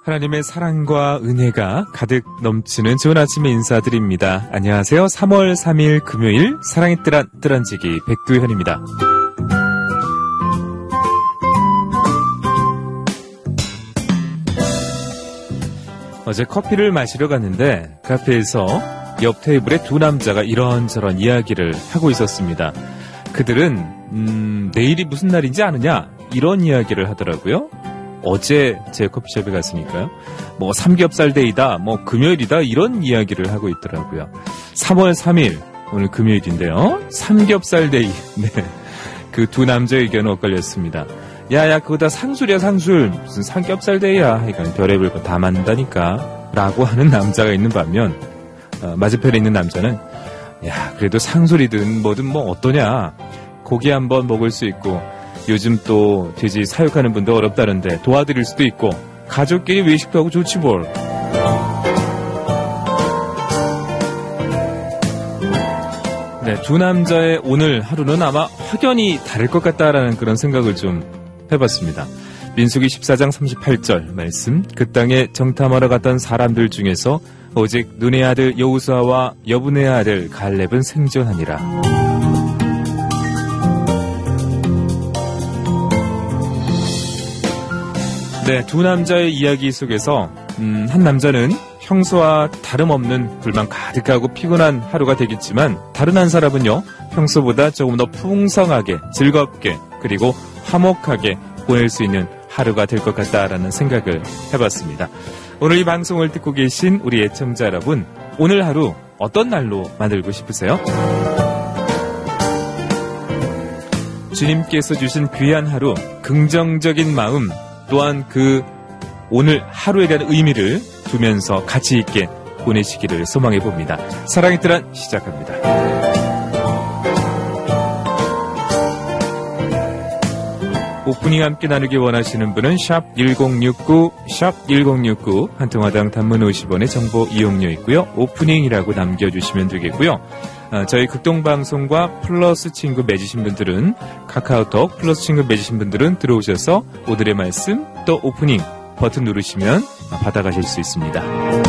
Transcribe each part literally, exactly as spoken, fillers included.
하나님의 사랑과 은혜가 가득 넘치는 좋은 아침에 인사드립니다. 안녕하세요. 삼월 삼일 금요일 사랑의 뜨란, 뜨란지기 백두현입니다. 어제 커피를 마시러 갔는데 카페에서 옆 테이블에 두 남자가 이런저런 이야기를 하고 있었습니다. 그들은 음, 내일이 무슨 날인지 아느냐? 이런 이야기를 하더라고요. 어제 제 커피숍에 갔으니까요. 뭐 삼겹살 데이다, 뭐 금요일이다 이런 이야기를 하고 있더라고요. 삼월 삼일 오늘 금요일인데요. 삼겹살 데이. 네, 그 두 남자의 의견은 엇갈렸습니다. 야야 그거 다 상술이야 상술. 무슨 삼겹살 데이야. 그러니까 별의별 거 다 만든다니까 라고 하는 남자가 있는 반면 어, 맞은편에 있는 남자는 야 그래도 상술이든 뭐든 뭐 어떠냐. 고기 한번 먹을 수 있고 요즘 또 돼지 사육하는 분도 어렵다는데 도와드릴 수도 있고 가족끼리 외식도 하고 좋지 뭘. 네, 두 남자의 오늘 하루는 아마 확연히 다를 것 같다라는 그런 생각을 좀 해봤습니다. 민수기 십사장 삼십팔절 말씀. 그 땅에 정탐하러 갔던 사람들 중에서 오직 눈의 아들 여호수아와 여분의 아들 갈렙은 생존하니라. 네, 두 남자의 이야기 속에서 음, 한 남자는 평소와 다름없는 불만 가득하고 피곤한 하루가 되겠지만 다른 한 사람은요 평소보다 조금 더 풍성하게 즐겁게 그리고 화목하게 보낼 수 있는 하루가 될 것 같다라는 생각을 해봤습니다. 오늘 이 방송을 듣고 계신 우리 애청자 여러분, 오늘 하루 어떤 날로 만들고 싶으세요? 주님께서 주신 귀한 하루, 긍정적인 마음 또한 그 오늘 하루에 대한 의미를 두면서 가치 있게 보내시기를 소망해 봅니다. 사랑의 뜨란 시작합니다. 오프닝 함께 나누기 원하시는 분은 샵 일공육구, 샵 일공육구 한 통화당 단문 오십 원의 정보 이용료 있고요. 오프닝이라고 남겨주시면 되겠고요. 어, 저희 극동방송과 플러스 친구 맺으신 분들은 카카오톡 플러스 친구 맺으신 분들은 들어오셔서 오늘의 말씀 또 오프닝 버튼 누르시면 받아가실 수 있습니다.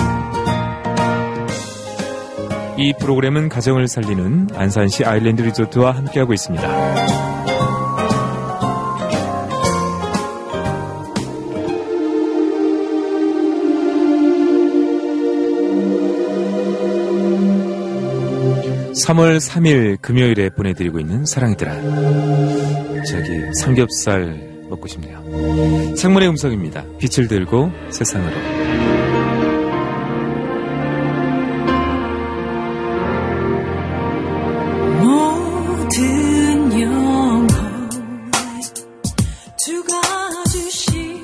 이 프로그램은 가정을 살리는 안산시 아일랜드 리조트와 함께하고 있습니다. 삼월 삼일 금요일에 보내드리고 있는 사랑의 뜨란. 저기 삼겹살 먹고 싶네요. 창문의 음성입니다. 빛을 들고 세상으로. 모든 영혼 주가 주신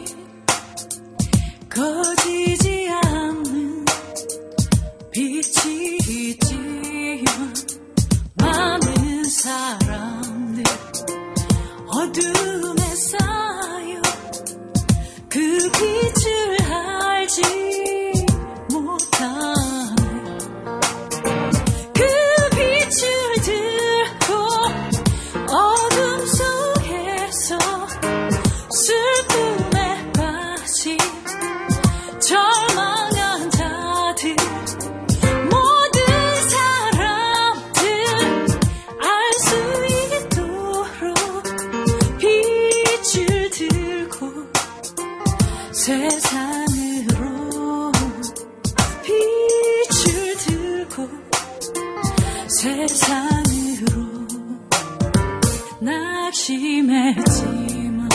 거지지 않는 빛이지만 많은 사람들 어둠에 쌓여 그 빛을 알지 못하네. 그 빛을 들고 어둠 속에서 슬픔에 빠진 절망한 자들 모든 사람들 알 수 있도록 빛을 들고 세상으로 빛을 들고 세상으로 낙심했지만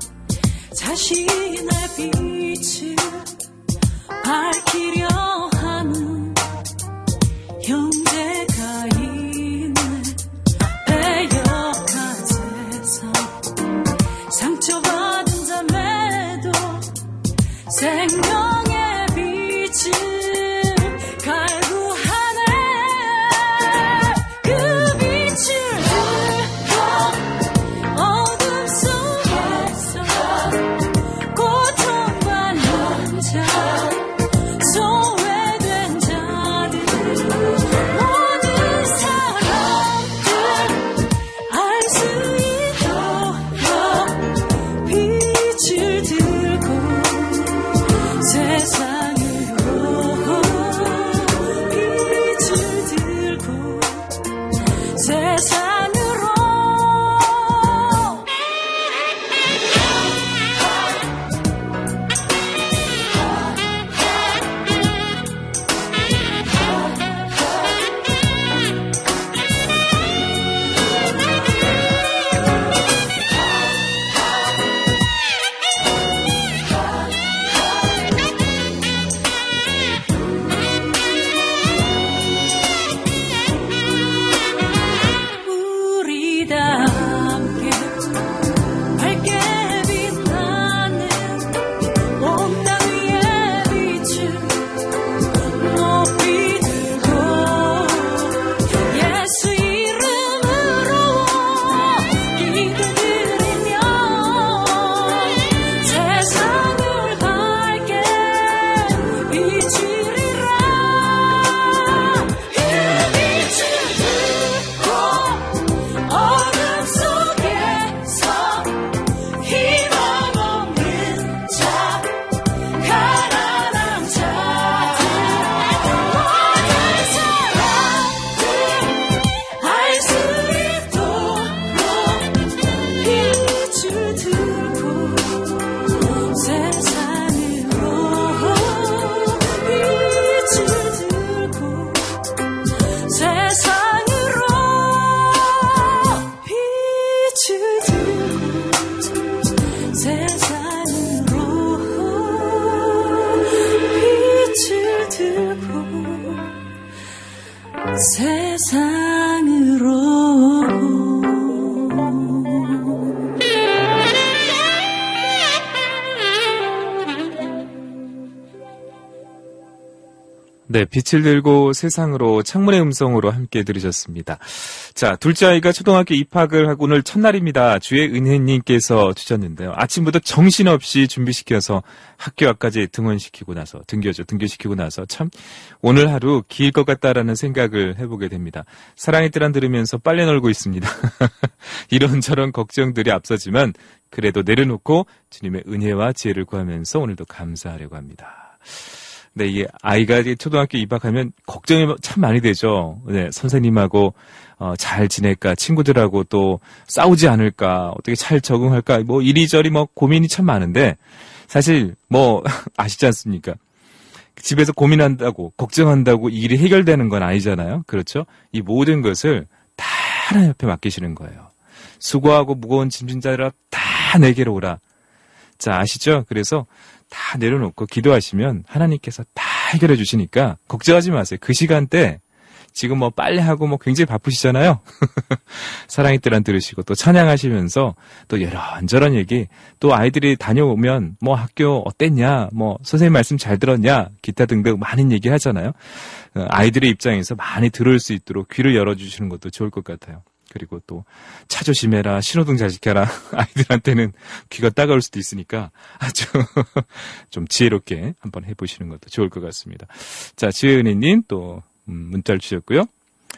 자신의 빛을 밝히려 하는 형제가 있네. 배역한 세상 상처받은 자매도 생명의 빛을 갈구하네. 그 빛을 들고 어둠 속에서 고통받는 자 소외된 자들 모든 사람들 알 수 있도록 빛을 들고 네, 빛을 들고 세상으로 창문의 음성으로 함께 들으셨습니다. 자, 둘째 아이가 초등학교 입학을 하고 오늘 첫날입니다. 주의 은혜님께서 주셨는데요. 아침부터 정신없이 준비시켜서 학교 앞까지 등원시키고 나서, 등교죠. 등교시키고 나서 참 오늘 하루 길 것 같다라는 생각을 해보게 됩니다. 사랑의 뜰안 들으면서 빨래 널고 있습니다. 이런저런 걱정들이 앞서지만 그래도 내려놓고 주님의 은혜와 지혜를 구하면서 오늘도 감사하려고 합니다. 네, 이 아이가 초등학교 입학하면 걱정이 참 많이 되죠. 네, 선생님하고 어, 잘 지낼까, 친구들하고 또 싸우지 않을까, 어떻게 잘 적응할까, 뭐 이리저리 뭐 고민이 참 많은데 사실 뭐 아시지 않습니까? 집에서 고민한다고, 걱정한다고 이 일이 해결되는 건 아니잖아요. 그렇죠? 이 모든 것을 다 하나님 앞에 맡기시는 거예요. 수고하고 무거운 짐진 자들아 다 내게로 오라. 자, 아시죠? 그래서 다 내려놓고 기도하시면 하나님께서 다 해결해 주시니까 걱정하지 마세요. 그 시간대 지금 뭐 빨래하고 뭐 굉장히 바쁘시잖아요. 사랑의 뜰안 들으시고 또 찬양하시면서 또 이런저런 얘기, 또 아이들이 다녀오면 뭐 학교 어땠냐, 뭐 선생님 말씀 잘 들었냐, 기타 등등 많은 얘기 하잖아요. 아이들의 입장에서 많이 들을 수 있도록 귀를 열어주시는 것도 좋을 것 같아요. 그리고 또 차 조심해라, 신호등 잘 지켜라. 아이들한테는 귀가 따가울 수도 있으니까 아주 좀 지혜롭게 한번 해보시는 것도 좋을 것 같습니다. 자, 지혜은혜님 또 음, 문자를 주셨고요.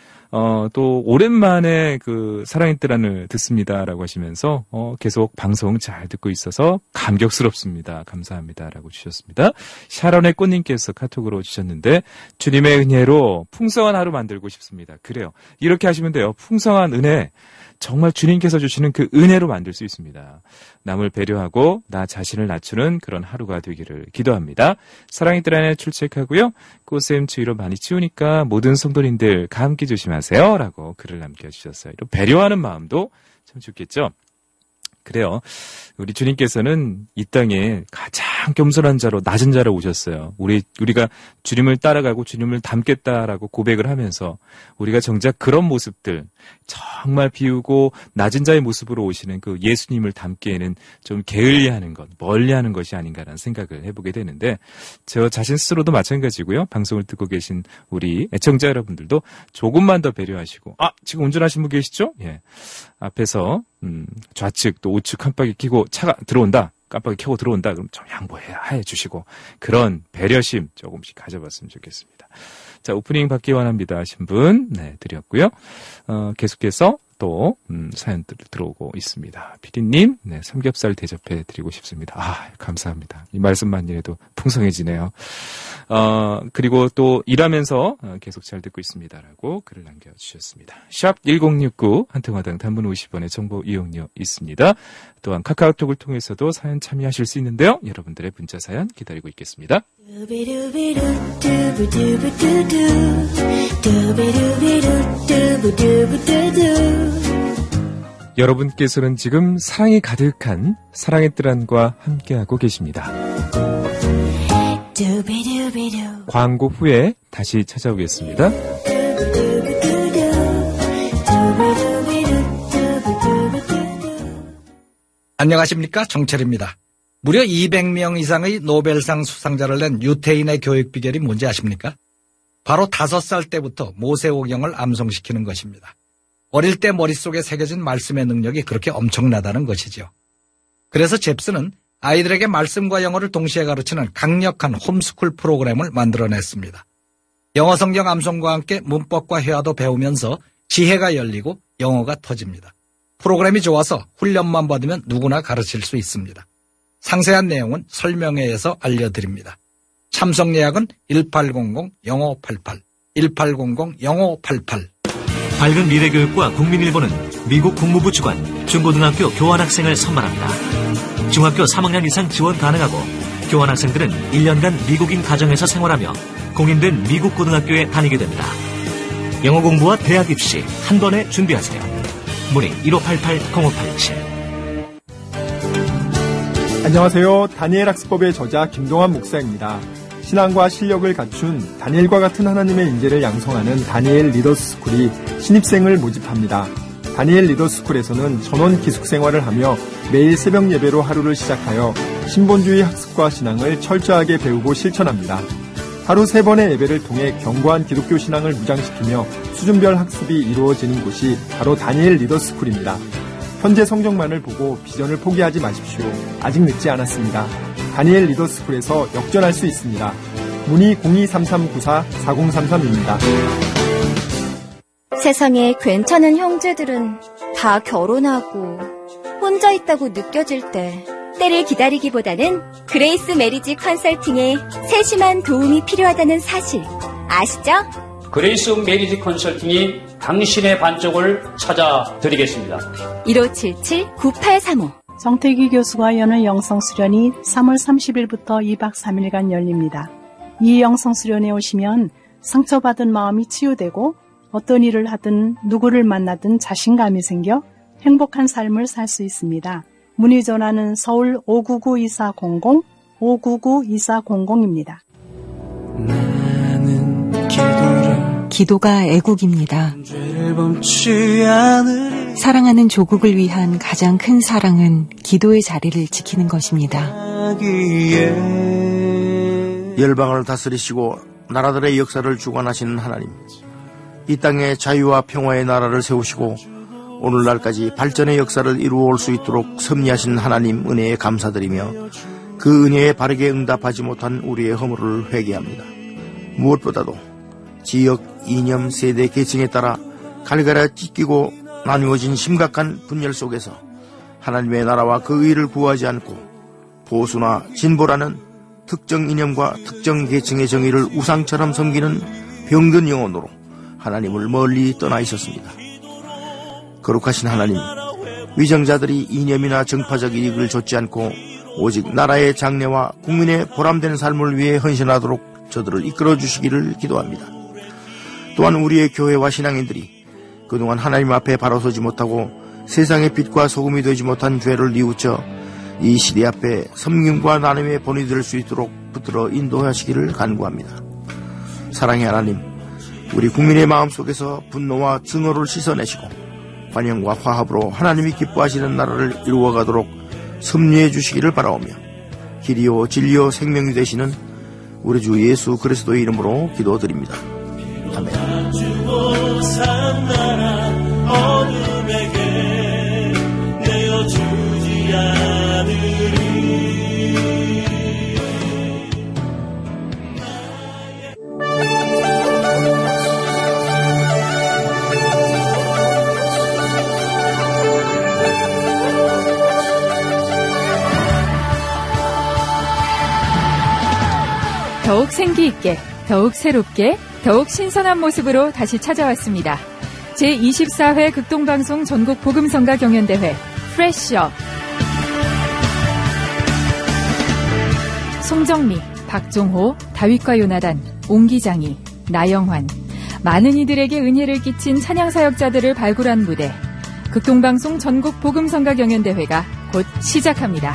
어, 또 오랜만에 그 사랑의 뜰안을 듣습니다라고 하시면서 어, 계속 방송 잘 듣고 있어서 감격스럽습니다. 감사합니다라고 주셨습니다. 샤론의 꽃님께서 카톡으로 주셨는데 주님의 은혜로 풍성한 하루 만들고 싶습니다. 그래요. 이렇게 하시면 돼요. 풍성한 은혜. 정말 주님께서 주시는 그 은혜로 만들 수 있습니다. 남을 배려하고 나 자신을 낮추는 그런 하루가 되기를 기도합니다. 사랑의 뜰안에 출첵하고요. 꽃샘 추위로 많이 치우니까 모든 성도님들 감기 조심하세요. 라고 글을 남겨주셨어요. 이런 배려하는 마음도 참 좋겠죠. 그래요. 우리 주님께서는 이 땅에 가장 겸손한 자로, 낮은 자로 오셨어요. 우리, 우리가 주님을 따라가고 주님을 닮겠다라고 고백을 하면서 우리가 정작 그런 모습들, 정말 비우고 낮은 자의 모습으로 오시는 그 예수님을 닮기에는 좀 게을리 하는 것, 멀리 하는 것이 아닌가라는 생각을 해보게 되는데, 저 자신 스스로도 마찬가지고요. 방송을 듣고 계신 우리 애청자 여러분들도 조금만 더 배려하시고, 아, 지금 운전하신 분 계시죠? 예. 앞에서, 음, 좌측 또 우측 깜빡이 켜고 차가 들어온다. 깜빡이 켜고 들어온다. 그럼 좀 양보해 주시고 그런 배려심 조금씩 가져봤으면 좋겠습니다. 자, 오프닝 받기 원합니다 하신 분, 네, 드렸고요. 어, 계속해서 또, 음, 사연들 들어오고 있습니다. 피디님, 네, 삼겹살 대접해 드리고 싶습니다. 아, 감사합니다. 이 말씀만이라도 풍성해지네요. 어, 그리고 또 일하면서 계속 잘 듣고 있습니다라고 글을 남겨주셨습니다. 샵 일공육구, 한통화당 단문 오십 원의 정보 이용료 있습니다. 또한 카카오톡을 통해서도 사연 참여하실 수 있는데요. 여러분들의 문자 사연 기다리고 있겠습니다. 여러분께서는 지금 사랑이 가득한 사랑의 뜰안과 함께하고 계십니다. 광고 후에 다시 찾아오겠습니다. 안녕하십니까, 정철입니다. 무려 이백 명 이상의 노벨상 수상자를 낸 유태인의 교육 비결이 뭔지 아십니까? 바로 다섯 살 때부터 모세오경을 암송시키는 것입니다. 어릴 때 머릿속에 새겨진 말씀의 능력이 그렇게 엄청나다는 것이죠. 그래서 잽스는 아이들에게 말씀과 영어를 동시에 가르치는 강력한 홈스쿨 프로그램을 만들어냈습니다. 영어 성경 암송과 함께 문법과 회화도 배우면서 지혜가 열리고 영어가 터집니다. 프로그램이 좋아서 훈련만 받으면 누구나 가르칠 수 있습니다. 상세한 내용은 설명회에서 알려드립니다. 참석 예약은 일팔공공 영오팔팔, 일팔공공 영오팔팔. 밝은 미래교육과 국민일보는 미국 국무부 주관 중고등학교 교환학생을 선발합니다. 중학교 삼 학년 이상 지원 가능하고 교환학생들은 일 년간 미국인 가정에서 생활하며 공인된 미국 고등학교에 다니게 됩니다. 영어 공부와 대학 입시 한 번에 준비하세요. 문의 일오팔팔 공오팔칠. 안녕하세요. 다니엘 학습법의 저자 김동환 목사입니다. 신앙과 실력을 갖춘 다니엘과 같은 하나님의 인재를 양성하는 다니엘 리더스쿨이 신입생을 모집합니다. 다니엘 리더스쿨에서는 전원 기숙생활을 하며 매일 새벽 예배로 하루를 시작하여 신본주의 학습과 신앙을 철저하게 배우고 실천합니다. 하루 세 번의 예배를 통해 견고한 기독교 신앙을 무장시키며 수준별 학습이 이루어지는 곳이 바로 다니엘 리더스쿨입니다. 현재 성적만을 보고 비전을 포기하지 마십시오. 아직 늦지 않았습니다. 다니엘 리더스쿨에서 역전할 수 있습니다. 문의 공이 삼삼 구사 사공삼삼입니다. 세상에 괜찮은 형제들은 다 결혼하고 혼자 있다고 느껴질 때 때를 기다리기보다는 그레이스 메리지 컨설팅의 세심한 도움이 필요하다는 사실 아시죠? 그레이스 메리지 컨설팅이 당신의 반쪽을 찾아드리겠습니다. 일오칠칠 구팔삼오 정태기 교수가 여는 영성 수련이 삼월 삼십일부터 이박 삼일간 열립니다. 이 영성 수련에 오시면 상처받은 마음이 치유되고 어떤 일을 하든 누구를 만나든 자신감이 생겨 행복한 삶을 살 수 있습니다. 문의 전화는 서울 오구구 이사공공 오구구 이사공공입니다. 나는 기도를 기도가 애국입니다. 사랑하는 조국을 위한 가장 큰 사랑은 기도의 자리를 지키는 것입니다. 열방을 다스리시고 나라들의 역사를 주관하시는 하나님, 이 땅에 자유와 평화의 나라를 세우시고 오늘날까지 발전의 역사를 이루어올 수 있도록 섭리하신 하나님 은혜에 감사드리며 그 은혜에 바르게 응답하지 못한 우리의 허물을 회개합니다. 무엇보다도 지역, 이념, 세대, 계층에 따라 갈갈아 찢기고 나누어진 심각한 분열 속에서 하나님의 나라와 그 의를 구하지 않고 보수나 진보라는 특정 이념과 특정 계층의 정의를 우상처럼 섬기는 병든 영혼으로 하나님을 멀리 떠나 있었습니다. 거룩하신 하나님, 위정자들이 이념이나 정파적 이익을 좇지 않고 오직 나라의 장래와 국민의 보람된 삶을 위해 헌신하도록 저들을 이끌어 주시기를 기도합니다. 또한 우리의 교회와 신앙인들이 그동안 하나님 앞에 바로 서지 못하고 세상의 빛과 소금이 되지 못한 죄를 뉘우쳐 이 시대 앞에 섬김과 나눔의 본이 될 수 있도록 붙들어 인도하시기를 간구합니다. 사랑의 하나님, 우리 국민의 마음속에서 분노와 증오를 씻어내시고 관용과 화합으로 하나님이 기뻐하시는 나라를 이루어가도록 섭리해 주시기를 바라오며 길이요 진리요 생명이 되시는 우리 주 예수 그리스도의 이름으로 기도드립니다. 아멘. 더욱 생기 있게, 더욱 새롭게, 더욱 신선한 모습으로 다시 찾아왔습니다. 제이십사 회 극동방송 전국 복음성가 경연대회 프레쉬업. 송정미, 박종호, 다윗과 요나단, 옹기장이, 나영환, 많은 이들에게 은혜를 끼친 찬양사역자들을 발굴한 무대 극동방송 전국 복음성가 경연대회가 곧 시작합니다.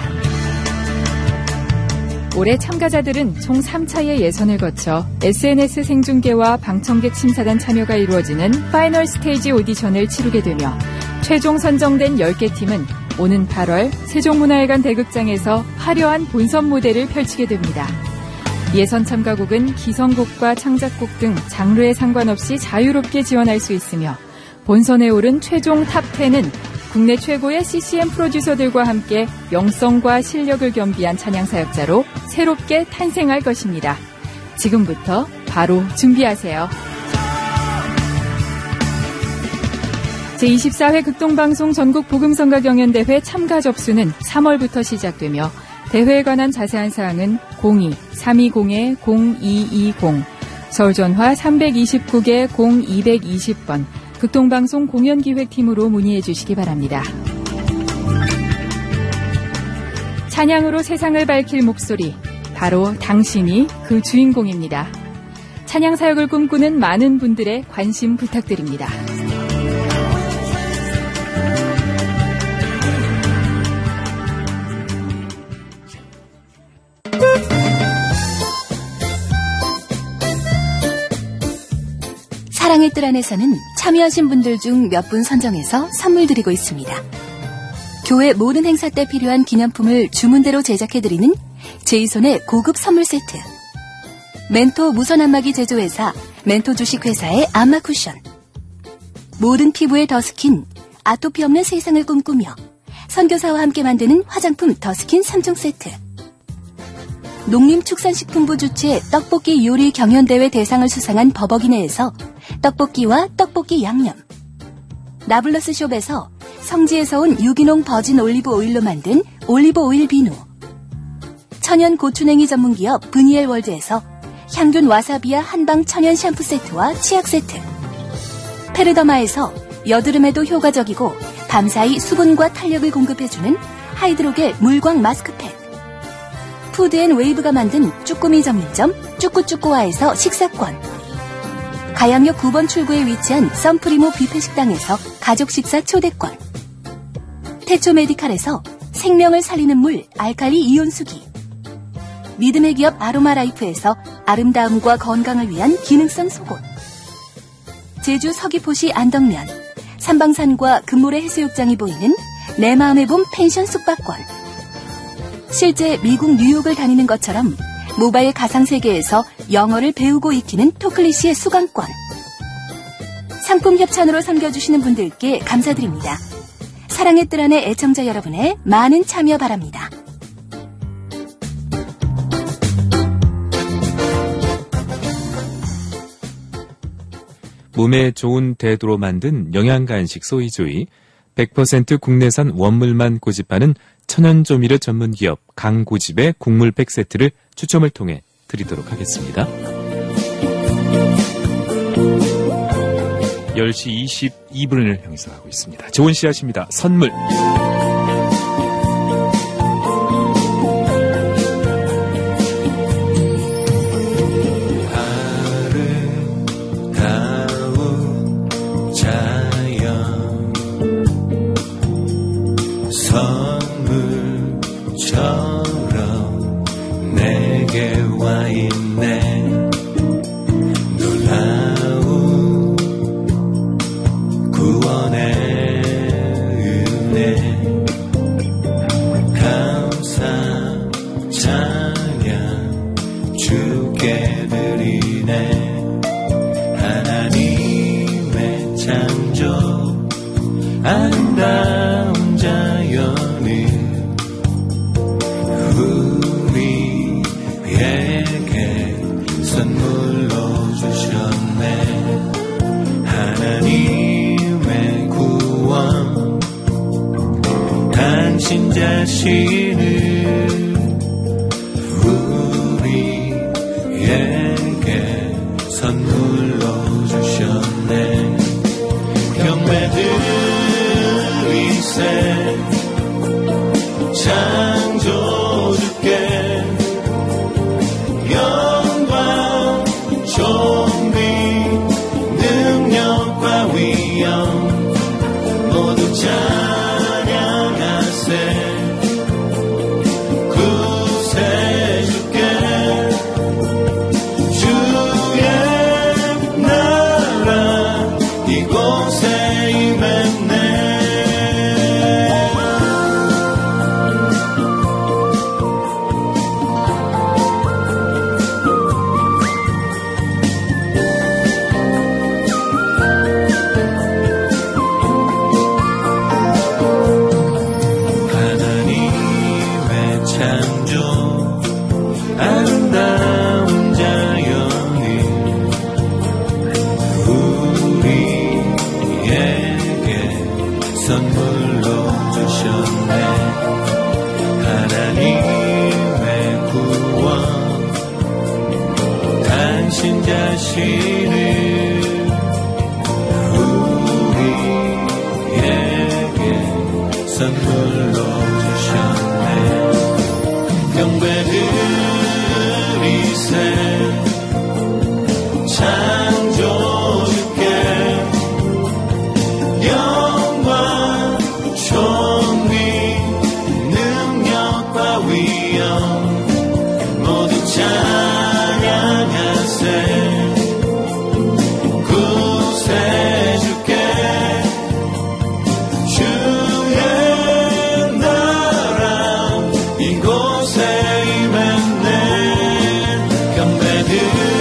올해 참가자들은 총 삼 차의 예선을 거쳐 에스엔에스 생중계와 방청객 심사단 참여가 이루어지는 파이널 스테이지 오디션을 치르게 되며 최종 선정된 열 개 팀은 오는 팔월 세종문화회관 대극장에서 화려한 본선 무대를 펼치게 됩니다. 예선 참가곡은 기성곡과 창작곡 등 장르에 상관없이 자유롭게 지원할 수 있으며 본선에 오른 최종 탑 텐은 국내 최고의 씨씨엠 프로듀서들과 함께 영성과 실력을 겸비한 찬양사역자로 새롭게 탄생할 것입니다. 지금부터 바로 준비하세요. 제이십사 회 극동방송 전국 복음성가 경연대회 참가 접수는 삼월부터 시작되며 대회에 관한 자세한 사항은 공이 삼이공 공이이공 서울전화 삼이구 개 공이이십 번 극동방송 공연기획팀으로 문의해 주시기 바랍니다. 찬양으로 세상을 밝힐 목소리, 바로 당신이 그 주인공입니다. 찬양 사역을 꿈꾸는 많은 분들의 관심 부탁드립니다. 사랑의 뜰 안에서는 참여하신 분들 중 몇 분 선정해서 선물 드리고 있습니다. 교회 모든 행사 때 필요한 기념품을 주문대로 제작해드리는 제이손의 고급 선물 세트. 멘토 무선안마기 제조회사 멘토 주식회사의 안마 쿠션, 모든 피부의 더스킨, 아토피 없는 세상을 꿈꾸며 선교사와 함께 만드는 화장품 더스킨 삼 종 세트, 농림축산식품부 주최 떡볶이 요리 경연대회 대상을 수상한 버버기네에서 떡볶이와 떡볶이 양념, 나블러스 숍에서 성지에서 온 유기농 버진 올리브 오일로 만든 올리브 오일 비누, 천연 고추냉이 전문기업 브니엘 월드에서 향균 와사비와 한방 천연 샴푸 세트와 치약 세트, 페르더마에서 여드름에도 효과적이고 밤사이 수분과 탄력을 공급해주는 하이드로겔 물광 마스크팩, 푸드앤웨이브가 만든 쭈꾸미 전문점 쭈꾸쭈꾸와에서 식사권, 가양역 구 번 출구에 위치한 썬프리모 뷔페 식당에서 가족 식사 초대권, 태초 메디칼에서 생명을 살리는 물 알칼리 이온수기, 믿음의 기업 아로마라이프에서 아름다움과 건강을 위한 기능성 속옷, 제주 서귀포시 안덕면 삼방산과 금모래 해수욕장이 보이는 내 마음의 봄 펜션 숙박권, 실제 미국 뉴욕을 다니는 것처럼 모바일 가상세계에서 영어를 배우고 익히는 토클리시의 수강권, 상품 협찬으로 섬겨주시는 분들께 감사드립니다. 사랑의 뜰 안의 애청자 여러분의 많은 참여 바랍니다. 몸에 좋은 대두로 만든 영양간식 소이조이, 백 퍼센트 국내산 원물만 고집하는 천연조미료 전문기업 강고집의 국물팩 세트를 추첨을 통해 드리도록 하겠습니다. 열 시 이십이 분을 향해서 하고 있습니다. 좋은 씨앗입니다. 선물. 선물처럼 내게 와 있네. 놀라운 구원의 은혜, 감사 찬양 주께 드리네. 하나님의 창조 아름다운 자연을 우리에게 선물로 주셨네. 하나님의 구원, 당신 자신을 우리에게 선물로 주셨네. 경배드리세 창조주께 영광, 존귀, 능력과 위엄 모두 찬양하세. 구세주께 주의 나라 이곳에 임했네. 아름다운 자연을 우리에게 선물로 주셨네. 하나님의 구원, 당신 자신을 우리에게 선물로 주셨네. 경배드리세 창조주께 영광, 존귀, 능력과 위엄 모두 찬양하세. 구세주께 주의 나라 이곳에 임했네. 경배드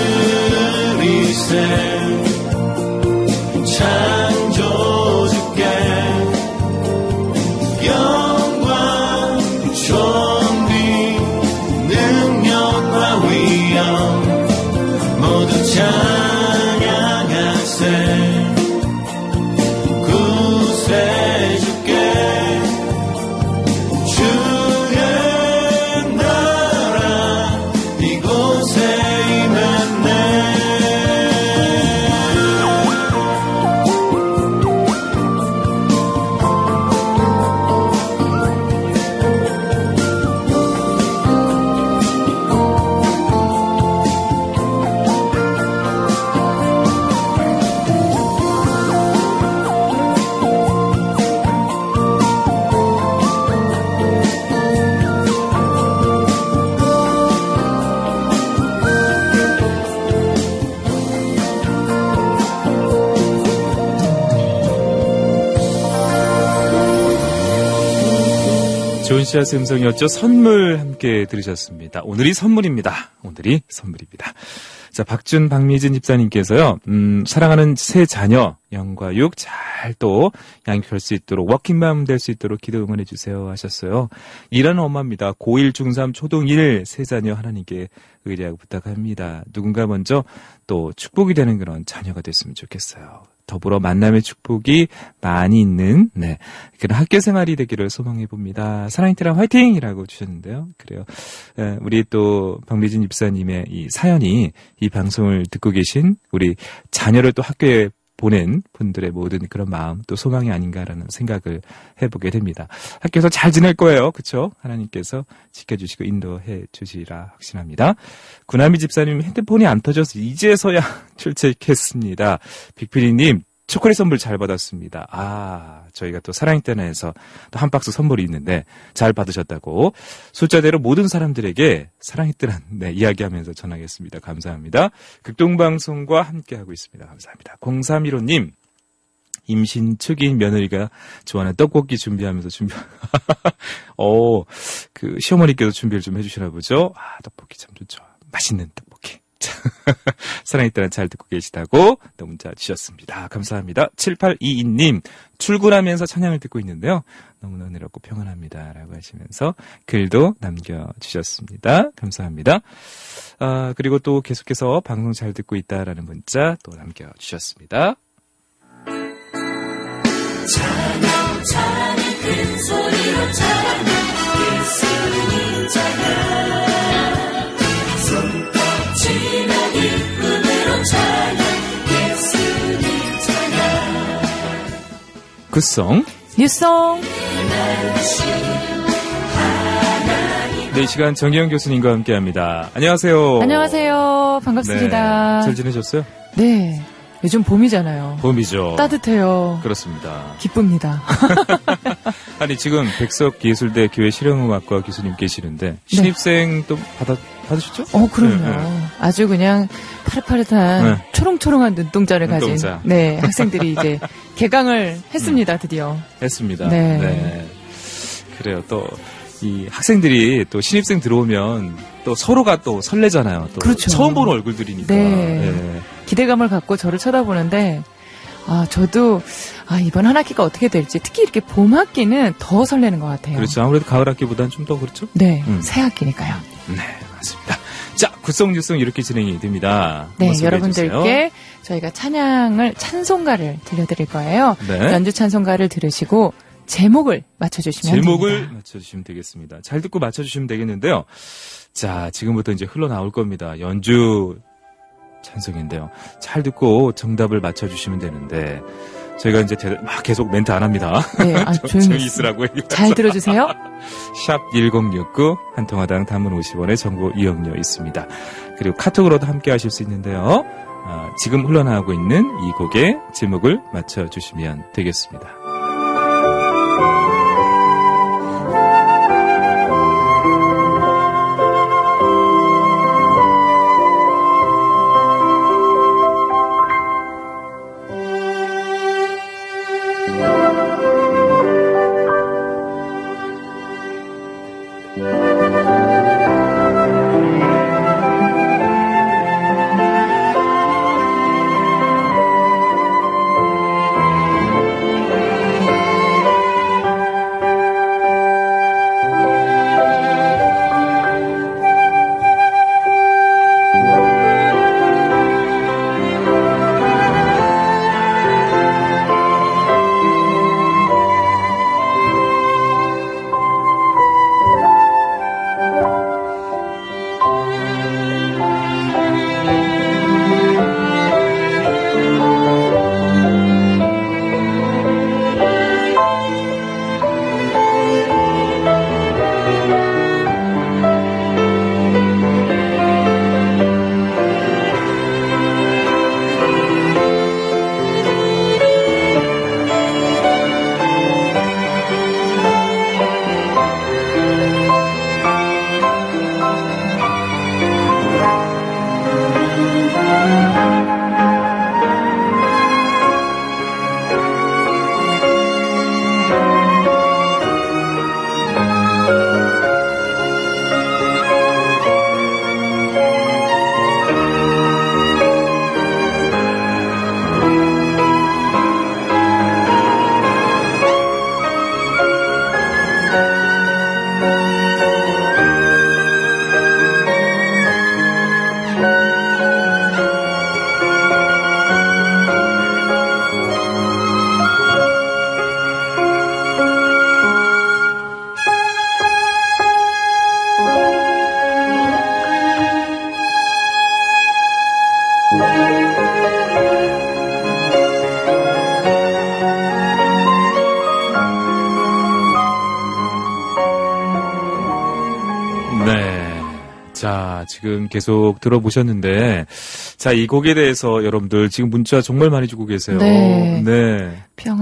러시아스 음성이었죠. 선물 함께 들으셨습니다. 오늘이 선물입니다. 오늘이 선물입니다. 자, 박준, 박미진 집사님께서요, 음, 사랑하는 새 자녀, 영과 육 잘 또 양육할 수 있도록, 워킹맘 될 수 있도록 기도 응원해주세요 하셨어요. 일하는 엄마입니다. 고일, 중삼, 초등 일, 세 자녀 하나님께 의뢰하고 부탁합니다. 누군가 먼저 또 축복이 되는 그런 자녀가 됐으면 좋겠어요. 더불어 만남의 축복이 많이 있는, 네, 그런 학교 생활이 되기를 소망해 봅니다. 사랑의 테라 화이팅! 이라고 주셨는데요. 그래요. 에, 우리 또 박미진 집사님의 이 사연이 이 방송을 듣고 계신 우리 자녀를 또 학교에 보낸 분들의 모든 그런 마음 또 소망이 아닌가라는 생각을 해보게 됩니다. 학교에서 잘 지낼 거예요. 그렇죠? 하나님께서 지켜주시고 인도해 주시리라 확신합니다. 구나미 집사님 핸드폰이 안 터져서 이제서야 출첵했습니다. 빅피디님 초콜릿 선물 잘 받았습니다. 아, 저희가 또 사랑인터넷에서 또 한 박스 선물이 있는데 잘 받으셨다고 숫자대로 모든 사람들에게 사랑했더란 네, 이야기하면서 전하겠습니다. 감사합니다. 극동방송과 함께하고 있습니다. 감사합니다. 공삼일오님 임신 초기인 며느리가 좋아하는 떡볶이 준비하면서 준비 어, 그 시어머니께서 준비를 좀 해주시나 보죠. 아, 떡볶이 참 좋죠. 맛있는 떡볶이. 사랑했다는 잘 듣고 계시다고 또 문자 주셨습니다. 감사합니다. 칠팔이이님 출근하면서 찬양을 듣고 있는데요. 너무나 은혜롭고 평안합니다. 라고 하시면서 글도 남겨주셨습니다. 감사합니다. 아, 그리고 또 계속해서 방송 잘 듣고 있다라는 문자 또 남겨주셨습니다. 찬양 찬양 큰 소리로 찬양 예수님 찬양 손뼉치며 기쁨으로 찬양 예수님 찬양 굿송 뉴송 네, 이 시간 정기영 교수님과 함께합니다. 안녕하세요. 안녕하세요. 반갑습니다. 네, 잘 지내셨어요? 네. 요즘 봄이잖아요. 봄이죠. 따뜻해요. 그렇습니다. 기쁩니다. 아니 지금 백석예술대 교회 실용음악과 교수님 계시는데 신입생 또 받아 받으셨죠? 어, 그럼요. 네, 네. 아주 그냥 파릇파릇한 네. 초롱초롱한 눈동자를 눈동자. 가진 네 학생들이 이제 개강을 했습니다. 드디어. 했습니다. 네. 네. 그래요. 또 이 학생들이 또 신입생 들어오면 또 서로가 또 설레잖아요. 또 그렇죠. 처음 보는 얼굴들이니까. 네. 네. 기대감을 갖고 저를 쳐다보는데 아 저도 아 이번 한 학기가 어떻게 될지 특히 이렇게 봄 학기는 더 설레는 것 같아요. 그렇죠. 아무래도 가을 학기보다는 좀 더 그렇죠. 네. 음. 새 학기니까요. 네, 맞습니다. 자, 굿송 뉴송 이렇게 진행이 됩니다. 네, 여러분들께 저희가 찬양을 찬송가를 들려드릴 거예요. 네. 연주 찬송가를 들으시고 제목을 맞춰주시면 제목을 됩니다. 맞춰주시면 되겠습니다. 잘 듣고 맞춰주시면 되겠는데요. 자, 지금부터 이제 흘러나올 겁니다. 연주 찬송인데요. 잘 듣고 정답을 맞춰주시면 되는데 저희가 이제 대단, 막 계속 멘트 안 합니다. 네, 아, 조용히 있으라고 잘 들어주세요. 샵 일공육구 한 통화당 단문 오십 원의 정보 이용료 있습니다. 그리고 카톡으로도 함께 하실 수 있는데요. 아, 지금 흘러나오고 있는 이 곡의 제목을 맞춰주시면 되겠습니다. 네. 자, 지금 계속 들어보셨는데, 자, 이 곡에 대해서 여러분들 지금 문자 정말 많이 주고 계세요. 네. 네.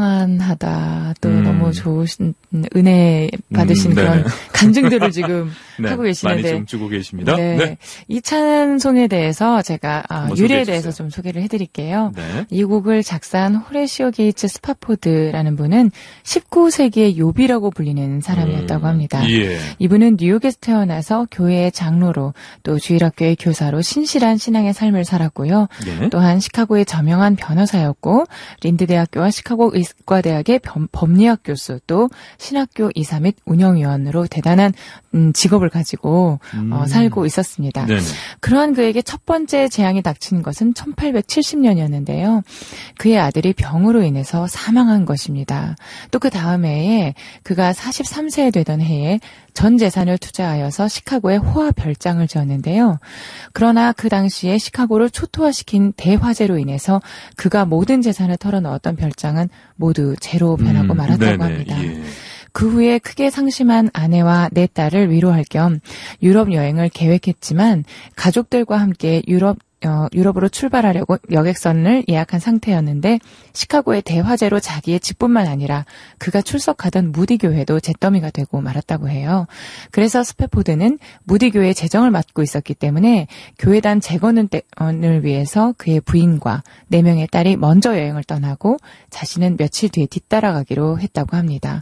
평안하다, 또 음. 너무 좋으신, 은혜 받으신 음, 네. 그런 간증들을 지금 네, 하고 계시는데. 많이 좀 주고 계십니다. 네. 네. 이 찬송에 대해서 제가 아, 한번 유래에 소개해 대해서 주세요. 좀 소개를 해드릴게요. 네. 이 곡을 작사한 호레시오 게이츠 스파포드라는 분은 십구 세기의 요비라고 불리는 사람이었다고 합니다. 예. 이분은 뉴욕에서 태어나서 교회의 장로로 또 주일학교의 교사로 신실한 신앙의 삶을 살았고요. 네. 또한 시카고의 저명한 변호사였고 린드 대학교와 시카고 의과대학의 법리학 교수 또 신학교 이사 및 운영위원으로 대단한 음, 직업을 가지고 음. 어, 살고 있었습니다. 네네. 그러한 그에게 첫 번째 재앙이 닥친 것은 천팔백칠십 년이었는데요. 그의 아들이 병으로 인해서 사망한 것입니다. 또 그 다음 해에 그가 사십삼 세 되던 해에 전 재산을 투자하여서 시카고에 호화 별장을 지었는데요. 그러나 그 당시에 시카고를 초토화시킨 대화재로 인해서 그가 모든 재산을 털어넣었던 별장은 모두 재로 변하고 음, 말았다고 네네, 합니다. 예. 그 후에 크게 상심한 아내와 네 딸을 위로할 겸 유럽 여행을 계획했지만 가족들과 함께 유럽 어, 유럽으로 출발하려고 여객선을 예약한 상태였는데 시카고의 대화재로 자기의 집뿐만 아니라 그가 출석하던 무디교회도 잿더미가 되고 말았다고 해요. 그래서 스패포드는 무디교회 재정을 맡고 있었기 때문에 교회단 재건을 위해서 그의 부인과 네 명의 딸이 먼저 여행을 떠나고 자신은 며칠 뒤에 뒤따라가기로 했다고 합니다.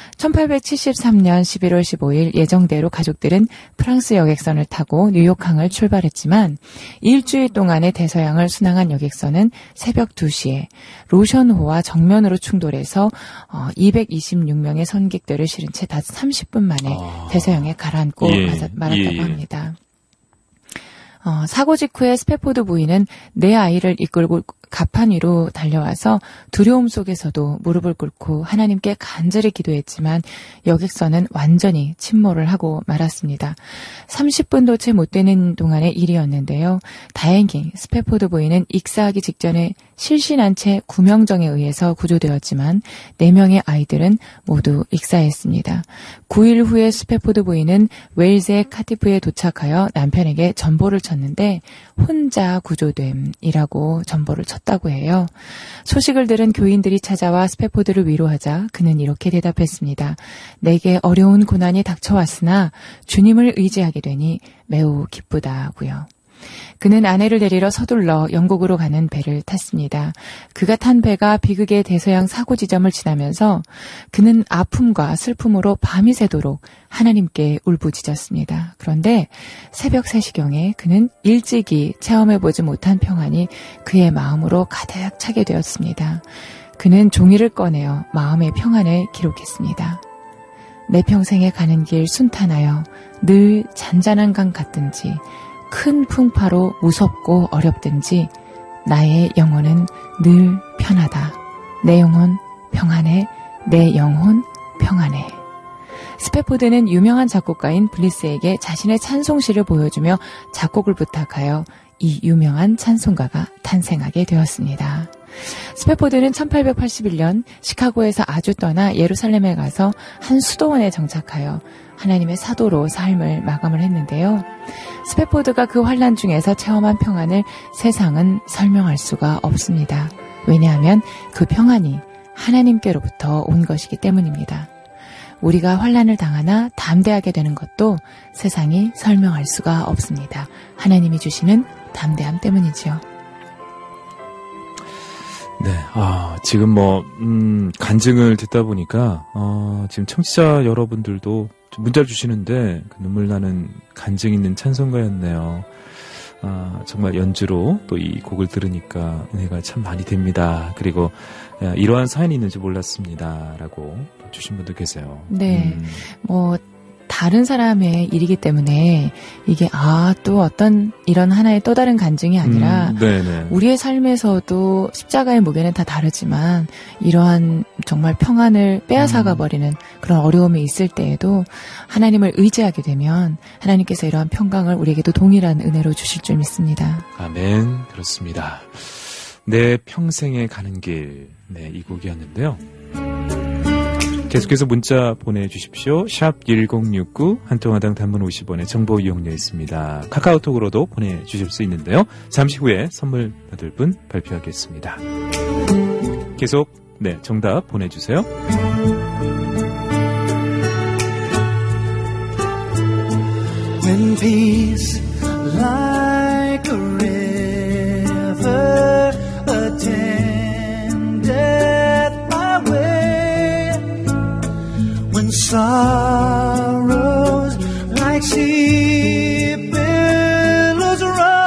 천팔백칠십삼 년 십일월 십오일 예정대로 가족들은 프랑스 여객선을 타고 뉴욕항을 출발했지만 일주일 동안의 대서양을 순항한 여객선은 새벽 두 시에 로션호와 정면으로 충돌해서 이백이십육 명의 선객들을 실은 채 단 삼십 분 만에 아. 대서양에 가라앉고 예, 말았다고 예, 예. 합니다. 어, 사고 직후에 스패포드 부인은 내 아이를 이끌고 가판 위로 달려와서 두려움 속에서도 무릎을 꿇고 하나님께 간절히 기도했지만 여객선은 완전히 침몰을 하고 말았습니다. 삼십 분도 채 못 되는 동안의 일이었는데요. 다행히 스패포드 부인은 익사하기 직전에 실신한 채 구명정에 의해서 구조되었지만 네 명의 아이들은 모두 익사했습니다. 구 일 후에 스패포드 부인은 웨일즈의 카티프에 도착하여 남편에게 전보를 쳤는데 혼자 구조됨이라고 전보를 쳤다고 해요. 소식을 들은 교인들이 찾아와 스패포드를 위로하자 그는 이렇게 대답했습니다. 내게 어려운 고난이 닥쳐왔으나 주님을 의지하게 되니 매우 기쁘다고요. 그는 아내를 데리러 서둘러 영국으로 가는 배를 탔습니다. 그가 탄 배가 비극의 대서양 사고 지점을 지나면서 그는 아픔과 슬픔으로 밤이 새도록 하나님께 울부짖었습니다. 그런데 새벽 세 시경에 그는 일찍이 체험해보지 못한 평안이 그의 마음으로 가득 차게 되었습니다. 그는 종이를 꺼내어 마음의 평안을 기록했습니다. 내 평생에 가는 길 순탄하여 늘 잔잔한 강 같든지 큰 풍파로 무섭고 어렵든지 나의 영혼은 늘 편하다. 내 영혼 평안해. 내 영혼 평안해. 스패포드는 유명한 작곡가인 블리스에게 자신의 찬송시를 보여주며 작곡을 부탁하여 이 유명한 찬송가가 탄생하게 되었습니다. 스패포드는 천팔백팔십일 년 시카고에서 아주 떠나 예루살렘에 가서 한 수도원에 정착하여 하나님의 사도로 삶을 마감을 했는데요. 스패포드가 그 환란 중에서 체험한 평안을 세상은 설명할 수가 없습니다. 왜냐하면 그 평안이 하나님께로부터 온 것이기 때문입니다. 우리가 환란을 당하나 담대하게 되는 것도 세상이 설명할 수가 없습니다. 하나님이 주시는 담대함 때문이지요. 네, 아, 지금 뭐, 음, 간증을 듣다 보니까, 어, 지금 청취자 여러분들도 문자를 주시는데, 그 눈물 나는 간증 있는 찬송가였네요. 아, 정말 연주로 또 이 곡을 들으니까 은혜가 참 많이 됩니다. 그리고, 야, 이러한 사연이 있는지 몰랐습니다. 라고 주신 분도 계세요. 네. 음. 뭐, 다른 사람의 일이기 때문에 이게 아, 또 어떤 이런 하나의 또 다른 간증이 아니라 음, 네네. 우리의 삶에서도 십자가의 무게는 다 다르지만 이러한 정말 평안을 빼앗아가 버리는 그런 어려움이 있을 때에도 하나님을 의지하게 되면 하나님께서 이러한 평강을 우리에게도 동일한 은혜로 주실 줄 믿습니다. 아멘. 그렇습니다. 내 평생에 가는 길. 네, 이 곡이었는데요. 계속해서 문자 보내주십시오. 샵 일공육구, 한통화당 단문 오십 원의 정보 이용료 있습니다. 카카오톡으로도 보내주실 수 있는데요. 잠시 후에 선물 받을 분 발표하겠습니다. 계속 네 정답 보내주세요. When peace like a river attendeth my way, when sorrows like sea billows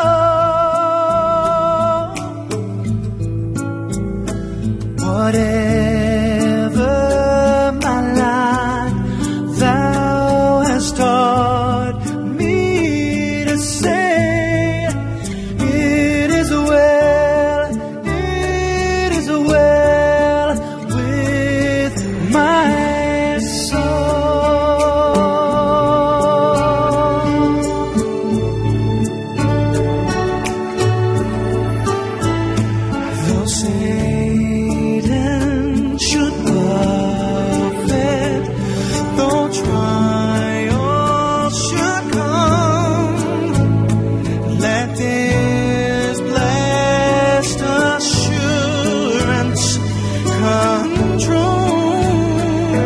roll, whatever my life thou hast taught me to say, it is well, it is well with my soul. Though Satan should buffet, though trial should come, let this blessed assurance come true,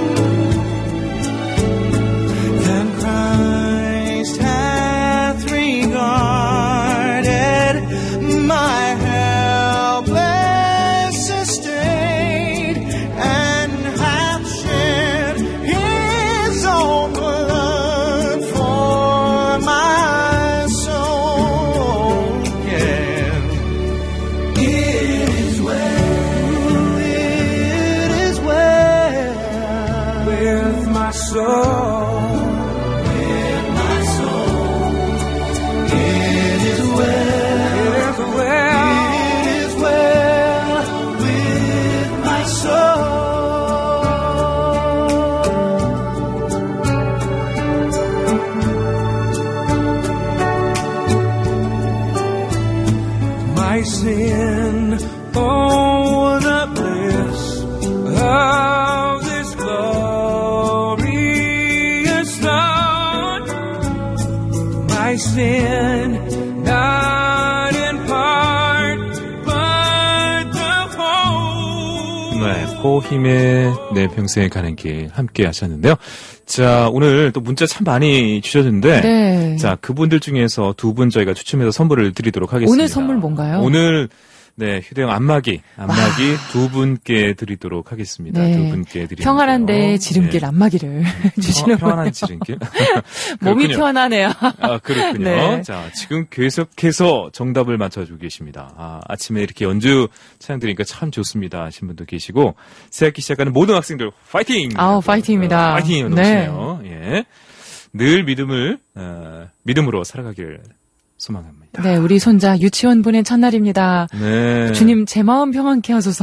that Christ hath regarded my helpless estate, and hath shed his own blood for my soul. Yeah. It is well, it is well with my soul, with my soul. It is well, it is well, it is well with my soul. My sin, oh, the bliss of this glorious thought. My sin, not in part, but the whole. 네, 포힘의 내 평생에 가는 길 함께 하셨는데요. 자, 오늘 또 문자 참 많이 주셨는데, 네. 자, 그분들 중에서 두 분 저희가 추첨해서 선물을 드리도록 하겠습니다. 오늘 선물 뭔가요? 오늘 네, 휴대용 안마기, 안마기 두 분께 드리도록 하겠습니다. 네. 두 분께 드리면서. 평안한데 지름길 네. 안마기를 주시는 어, 평안한 지름길. 몸이 그렇군요. 편하네요. 아, 그렇군요. 네. 자, 지금 계속해서 정답을 맞춰주고 계십니다. 아, 아침에 이렇게 연주 찬양 들으니까 참 좋습니다 하신 분도 계시고, 새학기 시작하는 모든 학생들 파이팅! 아우, 파이팅입니다. 파이팅! 네. 넘치네요. 예. 늘 믿음을, 어, 믿음으로 살아가길 소망합니다. 네, 우리 손자 유치원 보낸 첫날입니다. 네. 주님 제 마음 평안케 하소서.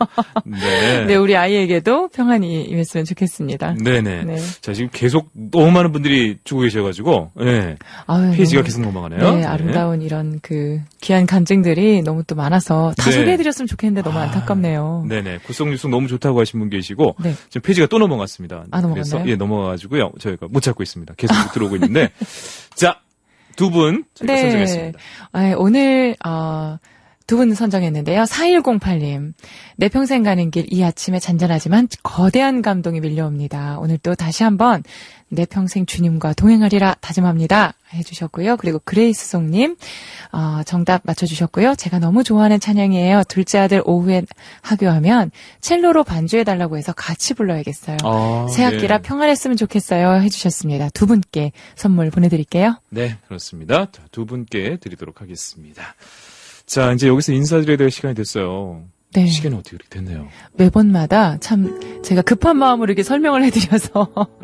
네. 네, 우리 아이에게도 평안이 임했으면 좋겠습니다. 네네. 네. 자, 지금 계속 너무 많은 분들이 주고 계셔가지고, 네. 아유, 페이지가 너무, 계속 넘어가네요. 네, 아름다운 이런 그 귀한 간증들이 너무 또 많아서 다 네. 소개해드렸으면 좋겠는데 너무 아, 안타깝네요. 네네. 구성유성 너무 좋다고 하신 분 계시고, 네. 지금 페이지가 또 넘어갔습니다. 아, 넘어갔나요? 그래서, 예, 넘어가가지고요. 저희가 못 찾고 있습니다. 계속 들어오고 있는데. 자, 두 분 저희가 네. 선정했습니다. 아, 오늘 어, 두 분 선정했는데요. 사일공팔 님. 내 평생 가는 길 이 아침에 잔잔하지만 거대한 감동이 밀려옵니다. 오늘 또 다시 한번 내 평생 주님과 동행하리라 다짐합니다. 해주셨고요. 그리고 그레이스송님 어, 정답 맞춰주셨고요. 제가 너무 좋아하는 찬양이에요. 둘째 아들 오후에 하교하면 첼로로 반주해달라고 해서 같이 불러야겠어요. 아, 새학기라 네. 평안했으면 좋겠어요. 해주셨습니다. 두 분께 선물 보내드릴게요. 네, 그렇습니다. 자, 두 분께 드리도록 하겠습니다. 자, 이제 여기서 인사드려야 될 시간이 됐어요. 네. 시계는 어떻게 그렇게 됐네요. 매번마다 참 제가 급한 마음으로 이렇게 설명을 해드려서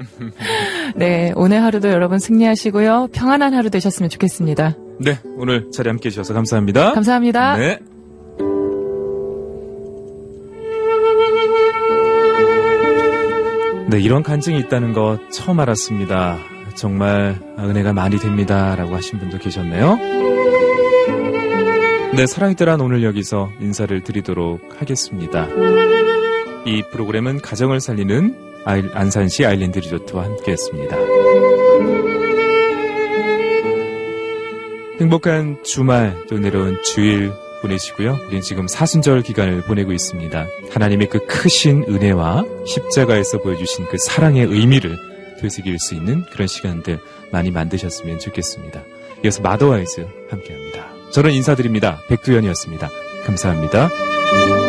네, 오늘 하루도 여러분 승리하시고요. 평안한 하루 되셨으면 좋겠습니다. 네, 오늘 자리 함께 해주셔서 감사합니다. 감사합니다. 네. 네, 이런 간증이 있다는 거 처음 알았습니다. 정말 은혜가 많이 됩니다. 라고 하신 분도 계셨네요. 네, 사랑이 떠난 오늘 여기서 인사를 드리도록 하겠습니다. 이 프로그램은 가정을 살리는 아일, 안산시 아일랜드 리조트와 함께했습니다. 행복한 주말 또 내려온 주일 보내시고요. 우리는 지금 사순절 기간을 보내고 있습니다. 하나님의 그 크신 은혜와 십자가에서 보여주신 그 사랑의 의미를 되새길 수 있는 그런 시간들 많이 만드셨으면 좋겠습니다. 이어서 마더와이즈 함께합니다. 저는 인사드립니다. 백두현이었습니다. 감사합니다.